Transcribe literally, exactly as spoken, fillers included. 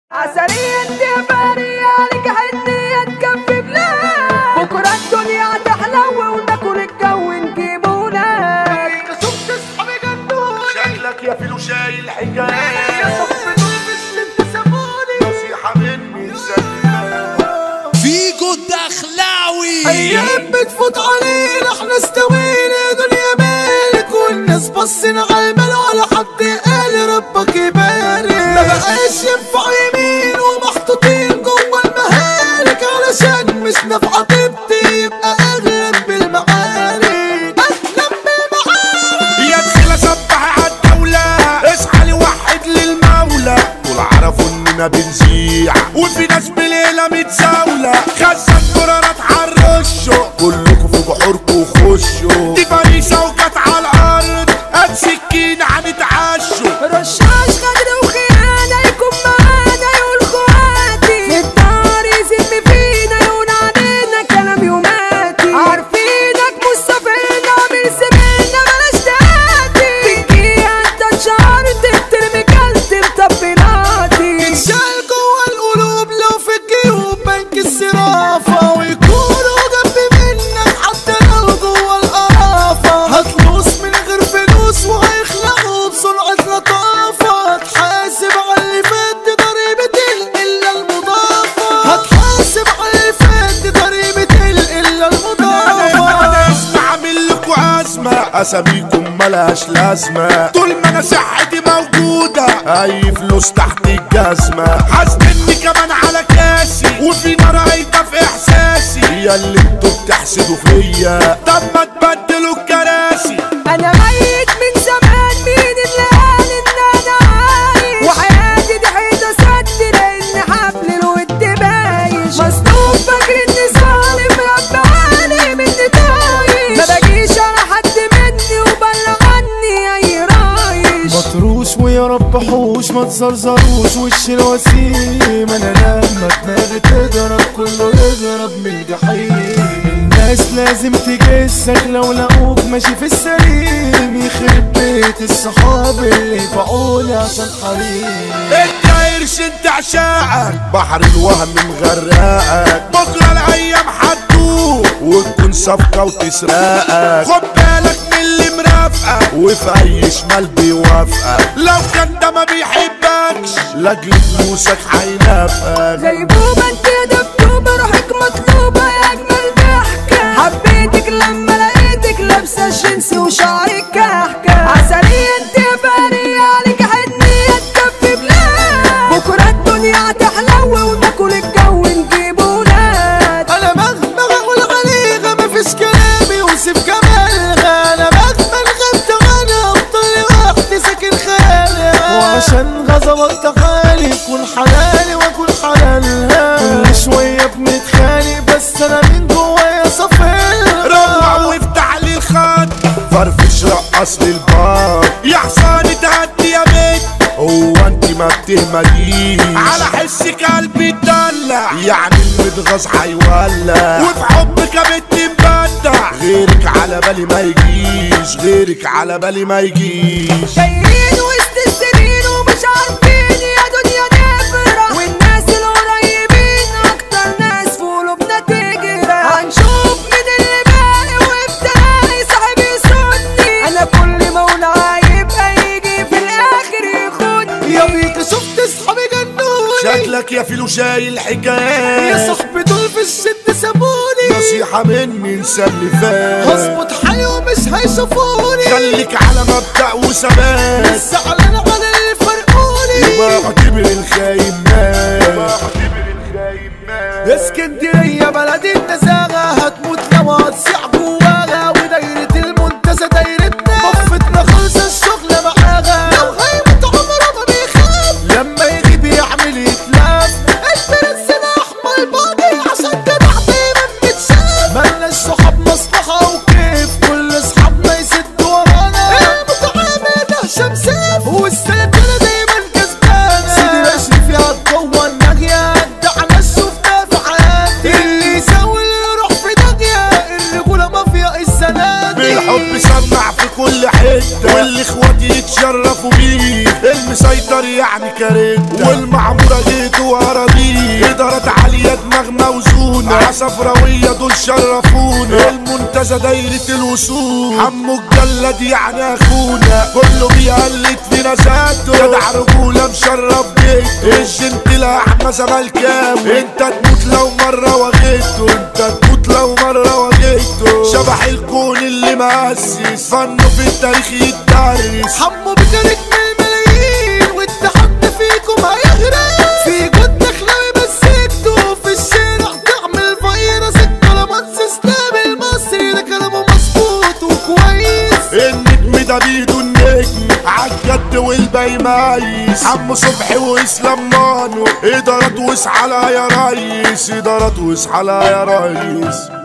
عسلية انتفارية عليك حنية تكفي بلاد بكرة الدنيا هتحلو وناكل الجو نجيبولك شفت اصحابي جنوني شكلك يا فيلو شايل حكاية يا صاحبي دول مش انت سابوني نصيحة مني سلمها فيجو الدخلاوي. ايام بتفوت علينا احنا استوينا دنيا مالك والناس بصينا على المال ولا حد قال ربك يبارك ما بقاش ينفع يمين ومحطوطين جوه المهالك علشان مش نافعة تبدي يبقى اغلب بالمعارك اغلب بالمعارك يا دخيلة سبح عالدولة اصحى لي وحد للمولى دول عرفوا اننا بنزيع وفي ناس بليلة متزاولة خزن قرارات عالرشو كلكوا في بحوركوا خشوا دي فريسة وجت عالارض هات سكين هنتعشوا رشاش غدر وخيانة يكون معانا يقول خواتي في الدار يزم فينا يقول علينا كلام يوماتي عارفينك مستفينا من زميلنا بلاش تهاتي تجيها انت اتشهرت بترمي كلت مطبلاتي تتشال جوه القلوب لو في الجيوب بنك الصرافة ويكونوا جنب منك حتى لو جوه القرافة هتلوس من غير فلوس وهيخلقوا بسرعة لطافة هتحاسب على اللي فات ضريبة إلا المضافة هتحاسب على اللي فات ضريبة إلا المضافة انا استعمل لكوا ازمة اساميكم ملهاش لازمة طول ما انا صحتي موجودة اي فلوس تحت الجزمة حاسبني كمان على كاسي وفي نار هيدا في احساسي يا اللي انتوا بتحسدوا فيا طب ما تبدلوا الكراسي انا ميت من زمان مين اللي قال ان انا عايش وحياتي دي حيطة سد لان حبل الود بايش مصدوم فاكر اني ظالم رب عالي مني تايش ما باجيش على حد مني وبلغ عني اي رايش مطروش ويا رب حوش ما تزرزروش وش الوسيم انا لما دماغي تضرب كله يضرب من الجحيم الناس لازم تجسك لو لقوك ماشي في السليم يخرب بيت الصحاب اللي باعولي عشان حريم انت قرش انت عشاقك بحر الوهم مغرقك بكره الايام هتدوق وتكون صفقه وتسرقك خد بالك من اللي مرافقك وفي اي شمال بيوافقك لو كان ده ما بيحبكش لاجل فلوسك هينافقك غيبوبة انت يا دبدوبة روحك مطلوبة يا اجمل ضحكة حبيتك لما لقيتك لابسة جنسي وشعرك كحكة عسلية انت يا فارية عليك حنية تكفي بلاد بكرة الدنيا هتحلو وناكل الجو نجيب ولاد انا مهما اقول عليها مفيش كلام يوصف جمالها انا مهما غبت عنها افضل وحدي ساكن خيالها وعشان غزوات خالي يكون حلالي واكون حلالها كل شويه بنتخانق بس انا من جوايا صفيها روع وافتح لي الخط فرفش رقص لي البار يا حصاني تهدي يا بيت هو انت ما بتهمليش على حسك قلبي اتدلع يعني المتغاظ هيولع وفي حبك يا بنت مبدع غيرك على بالي ما يجيش غيرك على بالي ما يجيش جايين وسط السنين ومش عارفين يا دنيا نفرح والناس القريبين اكتر ناس في قلوبنا تجرح هنشوف مين اللي باقي وابتلاقي صاحب يسودني انا كل ما اقول هيبقى يجي في الاخر ياخدني يا بيك شفت اصحابي جنوني شكلك يا فيلو شايل حكايات يا صاحبي دول في الشد سابوني نصيحة مني انسى اللي فات هظبط حالي ومش هيشوفوني خليك على مبدأ وثبات بس زعلان على اللي فرقوني يبقى اعتبر الخايب مات يبقى اعتبر الخايب مات اسكندرية بلد النزاهة هتموت لو هتصيع جواها ودايرة المنتزه دايرتنا بفتنا خلص الشغل معاها لو هيموت عمره ما بيخاف لما يغيب يعمل يتلاف البرنس ده احمر الباضي عشان كده دايما بتشاف مالناش صحاب مصلحة وكيف كل اصحابنا يسدوا ورانا المتعامل ده شمساف والسلسلة دايما كسبانة سيدي ماشي فيها جوه الناحية على الشوف دافعات اللي يساوي اللي يروح في داهية الرجولة مافيا السنة دي بالحب سمع في كل حتة واللي اخواتي يتشرفوا بيه المسيطر يعني كاريتا والمعمورة جيت مع صفراوية دول شرفونا، المنتزه دايرة الوصول، حمو الجلد يعني اخونا، كله بيقلد فينا ذاته، جدع رجولة مشرف بيته، الجنتلة احمى زملكاوي، انت تموت لو مرة واجهته، انت تموت لو مرة واجهته، شبح الكون اللي مؤسس فنه في التاريخ يتدرس، حمو بيشارك من الملايين والتحدي فيكم هيغرق، في جود دخلاوي بس انتوا في الشارع تعمل فيروس، الكلامات سيستم المصري ده كلامه مظبوط وكويس، النجم ده بيدو النجم عالجد والباقي مايس، حمو صبحي واسلام مانو، ادارات واسعى يا ريس، ادارات واسعى يا ريس.